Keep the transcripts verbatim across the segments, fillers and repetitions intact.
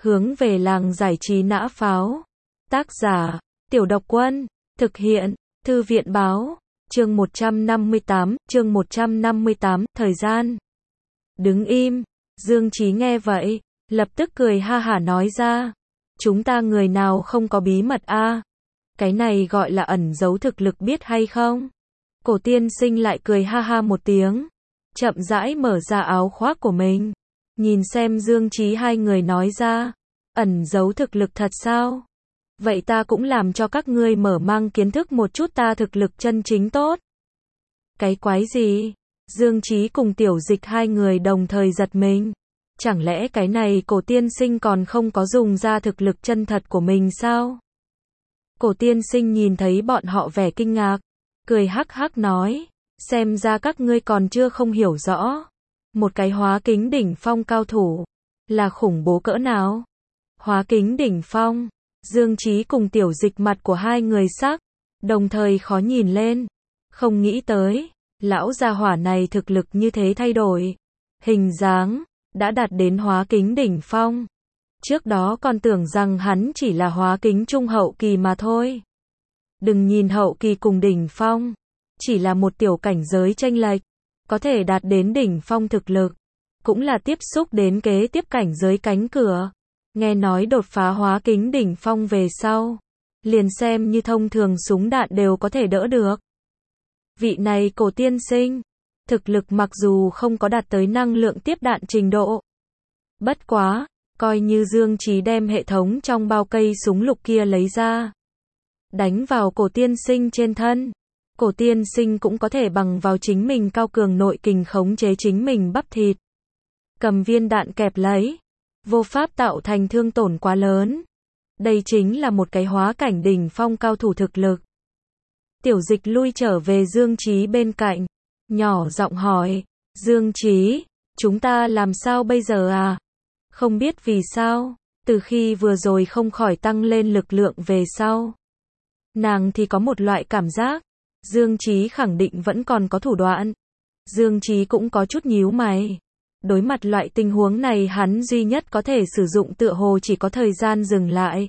Hướng về làng giải trí nã pháo. Tác giả, Tiểu Độc Quân. Thực hiện, Thư viện Báo. Chương một trăm năm mươi tám, chương một trăm năm mươi tám, thời gian. Đứng im. Dương Chí nghe vậy, lập tức cười ha hả nói ra. Chúng ta người nào không có bí mật a? Cái này gọi là ẩn giấu thực lực biết hay không? Cổ tiên sinh lại cười ha ha một tiếng. Chậm rãi mở ra áo khoác của mình. Nhìn xem Dương Chí hai người nói ra. Ẩn giấu thực lực thật sao? Vậy ta cũng làm cho các ngươi mở mang kiến thức một chút ta thực lực chân chính tốt. Cái quái gì? Dương Chí cùng Tiểu Dịch hai người đồng thời giật mình. Chẳng lẽ cái này cổ tiên sinh còn không có dùng ra thực lực chân thật của mình sao? Cổ tiên sinh nhìn thấy bọn họ vẻ kinh ngạc. Cười hắc hắc nói. Xem ra các ngươi còn chưa không hiểu rõ. Một cái hóa kính đỉnh phong cao thủ. Là khủng bố cỡ nào? Hóa kính đỉnh phong. Dương Chí cùng Tiểu Dịch mặt của hai người sắc. Đồng thời khó nhìn lên. Không nghĩ tới. Lão gia hỏa này thực lực như thế thay đổi. Hình dáng. Đã đạt đến hóa kính đỉnh phong. Trước đó còn tưởng rằng hắn chỉ là hóa kính trung hậu kỳ mà thôi. Đừng nhìn hậu kỳ cùng đỉnh phong. Chỉ là một tiểu cảnh giới chênh lệch. Có thể đạt đến đỉnh phong thực lực. Cũng là tiếp xúc đến kế tiếp cảnh giới cánh cửa. Nghe nói đột phá hóa kính đỉnh phong về sau. Liền xem như thông thường súng đạn đều có thể đỡ được. Vị này cổ tiên sinh. Thực lực mặc dù không có đạt tới năng lượng tiếp đạn trình độ. Bất quá, coi như Dương Chí đem hệ thống trong bao cây súng lục kia lấy ra. Đánh vào cổ tiên sinh trên thân. Cổ tiên sinh cũng có thể bằng vào chính mình cao cường nội kình khống chế chính mình bắp thịt. Cầm viên đạn kẹp lấy. Vô pháp tạo thành thương tổn quá lớn. Đây chính là một cái hóa cảnh đỉnh phong cao thủ thực lực. Tiểu Dịch lui trở về Dương Chí bên cạnh. Nhỏ giọng hỏi. Dương Chí, chúng ta làm sao bây giờ à? Không biết vì sao, từ khi vừa rồi không khỏi tăng lên lực lượng về sau. Nàng thì có một loại cảm giác. Dương Chí khẳng định vẫn còn có thủ đoạn. Dương Chí cũng có chút nhíu mày. Đối mặt loại tình huống này hắn duy nhất có thể sử dụng tựa hồ chỉ có thời gian dừng lại.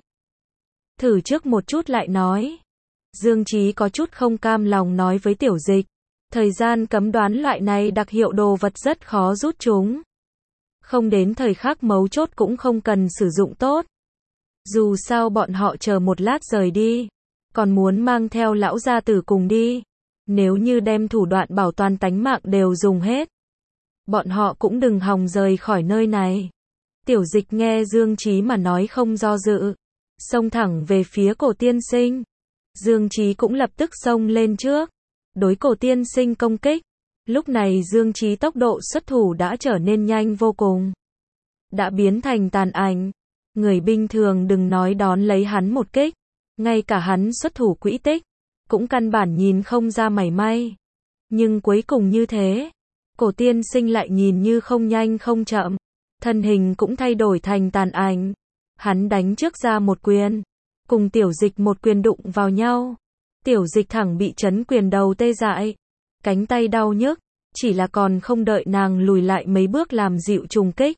Thử trước một chút lại nói. Dương Chí có chút không cam lòng nói với Tiểu Dịch. Thời gian cấm đoán loại này đặc hiệu đồ vật rất khó rút chúng. Không đến thời khắc mấu chốt cũng không cần sử dụng tốt. Dù sao bọn họ chờ một lát rời đi. Còn muốn mang theo lão gia tử cùng đi. Nếu như đem thủ đoạn bảo toàn tánh mạng đều dùng hết. Bọn họ cũng đừng hòng rời khỏi nơi này. Tiểu Dịch nghe Dương Chí mà nói không do dự. Xông thẳng về phía cổ tiên sinh. Dương Chí cũng lập tức xông lên trước. Đối cổ tiên sinh công kích. Lúc này Dương Chí tốc độ xuất thủ đã trở nên nhanh vô cùng. Đã biến thành tàn ảnh. Người bình thường đừng nói đón lấy hắn một kích. Ngay cả hắn xuất thủ quỹ tích. Cũng căn bản nhìn không ra mảy may. Nhưng cuối cùng như thế. Cổ tiên sinh lại nhìn như không nhanh không chậm. Thân hình cũng thay đổi thành tàn ảnh. Hắn đánh trước ra một quyền. Cùng Tiểu Dịch một quyền đụng vào nhau. Tiểu Dịch thẳng bị chấn quyền đầu tê dại. Cánh tay đau nhức. Chỉ là còn không đợi nàng lùi lại mấy bước làm dịu trùng kích.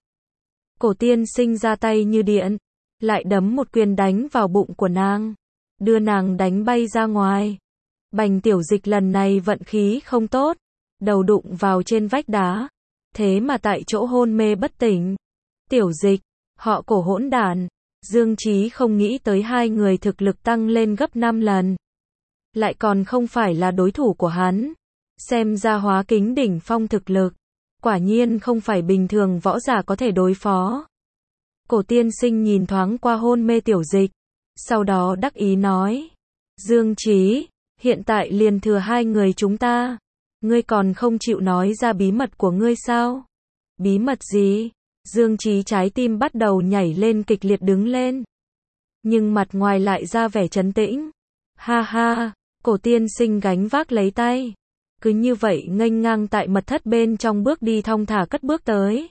Cổ tiên sinh ra tay như điện. Lại đấm một quyền đánh vào bụng của nàng. Đưa nàng đánh bay ra ngoài. Bành Tiểu Dịch lần này vận khí không tốt. Đầu đụng vào trên vách đá. Thế mà tại chỗ hôn mê bất tỉnh. Tiểu Dịch, họ cổ hỗn đản. Dương Chí không nghĩ tới hai người thực lực tăng lên gấp năm lần. Lại còn không phải là đối thủ của hắn. Xem ra hóa kính đỉnh phong thực lực. Quả nhiên không phải bình thường võ giả có thể đối phó. Cổ tiên sinh nhìn thoáng qua hôn mê Tiểu Dịch. Sau đó đắc ý nói. Dương Chí, hiện tại liền thừa hai người chúng ta. Ngươi còn không chịu nói ra bí mật của ngươi sao? Bí mật gì? Dương Chí trái tim bắt đầu nhảy lên kịch liệt đứng lên. Nhưng mặt ngoài lại ra vẻ trấn tĩnh. Ha ha, cổ tiên sinh gánh vác lấy tay. Cứ như vậy nghênh ngang tại mật thất bên trong bước đi thong thả cất bước tới.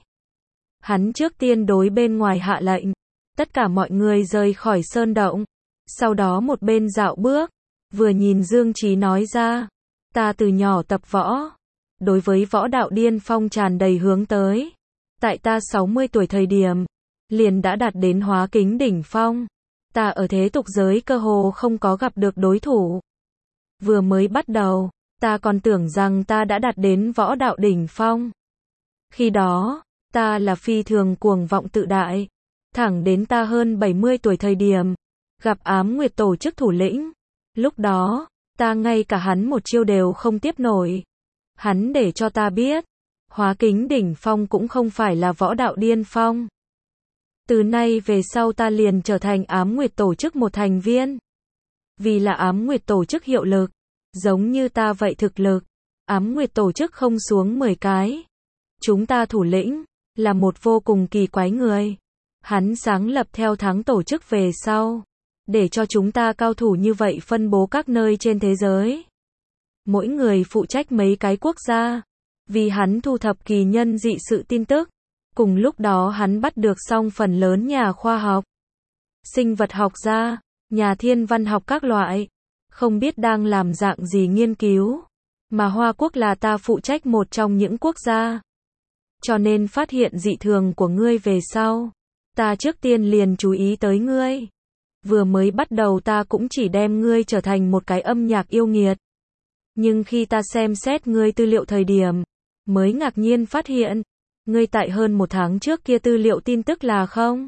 Hắn trước tiên đối bên ngoài hạ lệnh. Tất cả mọi người rời khỏi sơn động. Sau đó một bên dạo bước. Vừa nhìn Dương Chí nói ra. Ta từ nhỏ tập võ. Đối với võ đạo điên phong tràn đầy hướng tới. Tại ta sáu mươi tuổi thời điểm. liền đã đạt đến hóa kính đỉnh phong. Ta ở thế tục giới cơ hồ không có gặp được đối thủ. Vừa mới bắt đầu, ta còn tưởng rằng ta đã đạt đến võ đạo đỉnh phong. Khi đó, ta là phi thường cuồng vọng tự đại. Thẳng đến ta hơn bảy mươi tuổi thời điểm, gặp Ám Nguyệt tổ chức thủ lĩnh. Lúc đó, ta ngay cả hắn một chiêu đều không tiếp nổi. Hắn để cho ta biết, hóa kính đỉnh phong cũng không phải là võ đạo điên phong. Từ nay về sau ta liền trở thành Ám Nguyệt tổ chức một thành viên. Vì là Ám Nguyệt tổ chức hiệu lực, giống như ta vậy thực lực, Ám Nguyệt tổ chức không xuống mười cái. Chúng ta thủ lĩnh, là một vô cùng kỳ quái người. Hắn sáng lập theo tháng tổ chức về sau, để cho chúng ta cao thủ như vậy phân bố các nơi trên thế giới. Mỗi người phụ trách mấy cái quốc gia, vì hắn thu thập kỳ nhân dị sự tin tức. Cùng lúc đó hắn bắt được xong phần lớn nhà khoa học, sinh vật học gia, nhà thiên văn học các loại, không biết đang làm dạng gì nghiên cứu, mà Hoa Quốc là ta phụ trách một trong những quốc gia. Cho nên phát hiện dị thường của ngươi về sau, ta trước tiên liền chú ý tới ngươi. Vừa mới bắt đầu ta cũng chỉ đem ngươi trở thành một cái âm nhạc yêu nghiệt. Nhưng khi ta xem xét ngươi tư liệu thời điểm, mới ngạc nhiên phát hiện, ngươi tại hơn một tháng trước kia tư liệu tin tức là không.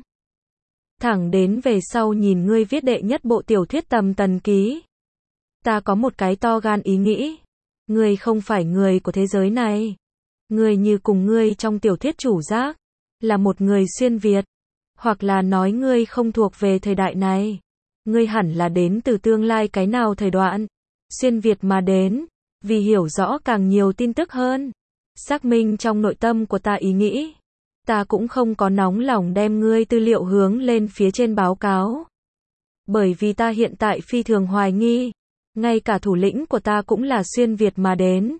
Thẳng đến về sau nhìn ngươi viết đệ nhất bộ tiểu thuyết Tầm Tần Ký. Ta có một cái to gan ý nghĩ. Ngươi không phải người của thế giới này. Ngươi như cùng ngươi trong tiểu thuyết chủ giác, là một người xuyên Việt. Hoặc là nói ngươi không thuộc về thời đại này. Ngươi hẳn là đến từ tương lai cái nào thời đoạn. Xuyên Việt mà đến, vì hiểu rõ càng nhiều tin tức hơn. Xác minh trong nội tâm của ta ý nghĩ. Ta cũng không có nóng lòng đem ngươi tư liệu hướng lên phía trên báo cáo. Bởi vì ta hiện tại phi thường hoài nghi. Ngay cả thủ lĩnh của ta cũng là xuyên Việt mà đến.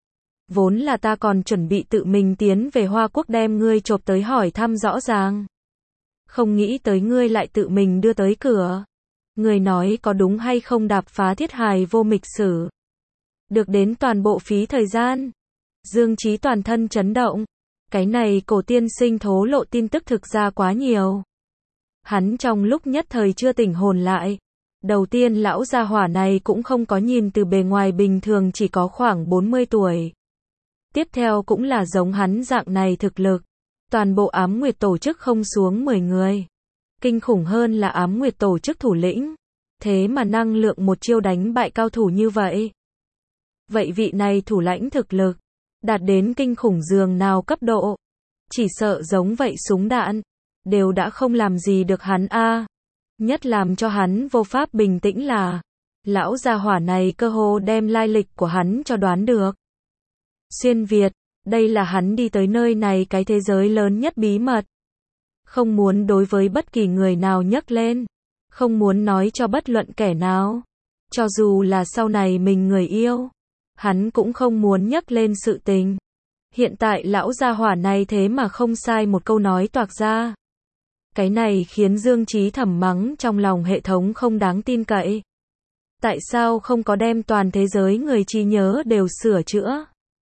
Vốn là ta còn chuẩn bị tự mình tiến về Hoa Quốc đem ngươi chộp tới hỏi thăm rõ ràng. Không nghĩ tới ngươi lại tự mình đưa tới cửa. Ngươi nói có đúng hay không đạp phá thiết hài vô mịch sử. Được đến toàn bộ phí thời gian. Dương Chí toàn thân chấn động. Cái này cổ tiên sinh thố lộ tin tức thực ra quá nhiều. Hắn trong lúc nhất thời chưa tỉnh hồn lại. Đầu tiên lão gia hỏa này cũng không có nhìn từ bề ngoài bình thường chỉ có khoảng bốn mươi tuổi. Tiếp theo cũng là giống hắn dạng này thực lực. Toàn bộ Ám Nguyệt tổ chức không xuống mười người. Kinh khủng hơn là Ám Nguyệt tổ chức thủ lĩnh. Thế mà năng lượng một chiêu đánh bại cao thủ như vậy. Vậy vị này thủ lãnh thực lực, đạt đến kinh khủng dường nào cấp độ. Chỉ sợ giống vậy súng đạn, đều đã không làm gì được hắn a. Nhất làm cho hắn vô pháp bình tĩnh là, lão gia hỏa này cơ hồ đem lai lịch của hắn cho đoán được. Xuyên Việt, đây là hắn đi tới nơi này cái thế giới lớn nhất bí mật. Không muốn đối với bất kỳ người nào nhắc lên, không muốn nói cho bất luận kẻ nào. Cho dù là sau này mình người yêu, hắn cũng không muốn nhắc lên sự tình. Hiện tại lão gia hỏa này thế mà không sai một câu nói toạc ra. Cái này khiến Dương Chí thầm mắng trong lòng hệ thống không đáng tin cậy. Tại sao không có đem toàn thế giới người trí nhớ đều sửa chữa?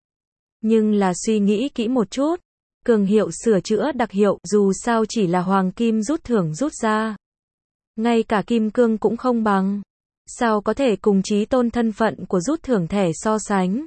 Nhưng là suy nghĩ kỹ một chút, cường hiệu sửa chữa đặc hiệu dù sao chỉ là hoàng kim rút thưởng rút ra. Ngay cả kim cương cũng không bằng. Sao có thể cùng chí tôn thân phận của rút thưởng thẻ so sánh?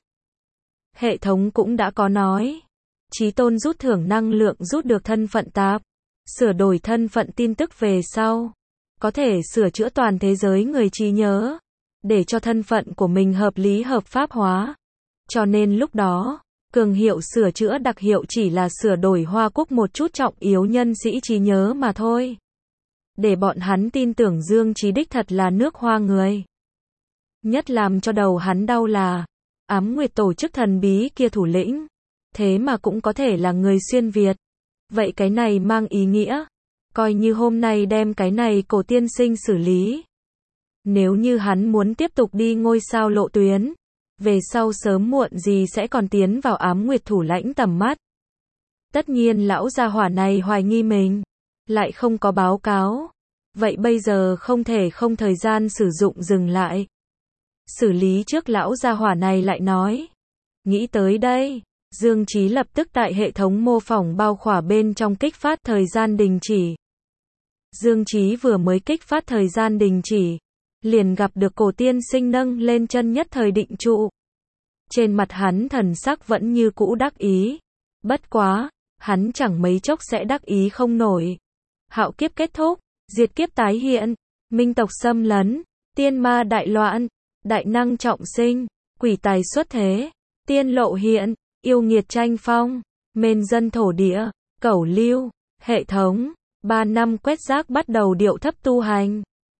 Hệ thống cũng đã có nói. Chí tôn rút thưởng năng lượng rút được thân phận tạp. Sửa đổi thân phận tin tức về sau. Có thể sửa chữa toàn thế giới người trí nhớ. Để cho thân phận của mình hợp lý hợp pháp hóa. Cho nên lúc đó, cường hiệu sửa chữa đặc hiệu chỉ là sửa đổi Hoa Quốc một chút trọng yếu nhân sĩ trí nhớ mà thôi. Để bọn hắn tin tưởng Dương Chí đích thật là nước Hoa người. Nhất làm cho đầu hắn đau là, Ám Nguyệt tổ chức thần bí kia thủ lĩnh. Thế mà cũng có thể là người xuyên Việt. Vậy cái này mang ý nghĩa, coi như hôm nay đem cái này cổ tiên sinh xử lý. Nếu như hắn muốn tiếp tục đi ngôi sao lộ tuyến, về sau sớm muộn gì sẽ còn tiến vào Ám Nguyệt thủ lãnh tầm mắt. Tất nhiên lão gia hỏa này hoài nghi mình, lại không có báo cáo. Vậy bây giờ không thể không thời gian sử dụng dừng lại. Xử lý trước lão gia hỏa này lại nói. Nghĩ tới đây, Dương Chí lập tức tại hệ thống mô phỏng bao khỏa bên trong kích phát thời gian đình chỉ. Dương Chí vừa mới kích phát thời gian đình chỉ, liền gặp được cổ tiên sinh nâng lên chân nhất thời định trụ. Trên mặt hắn thần sắc vẫn như cũ đắc ý. Bất quá, hắn chẳng mấy chốc sẽ đắc ý không nổi. Hạo kiếp kết thúc, diệt kiếp tái hiện, minh tộc xâm lấn, tiên ma đại loạn, đại năng trọng sinh, quỷ tài xuất thế, tiên lộ hiện, yêu nghiệt tranh phong, mên dân thổ địa, cẩu lưu, hệ thống, ba năm quét rác bắt đầu điệu thấp tu hành.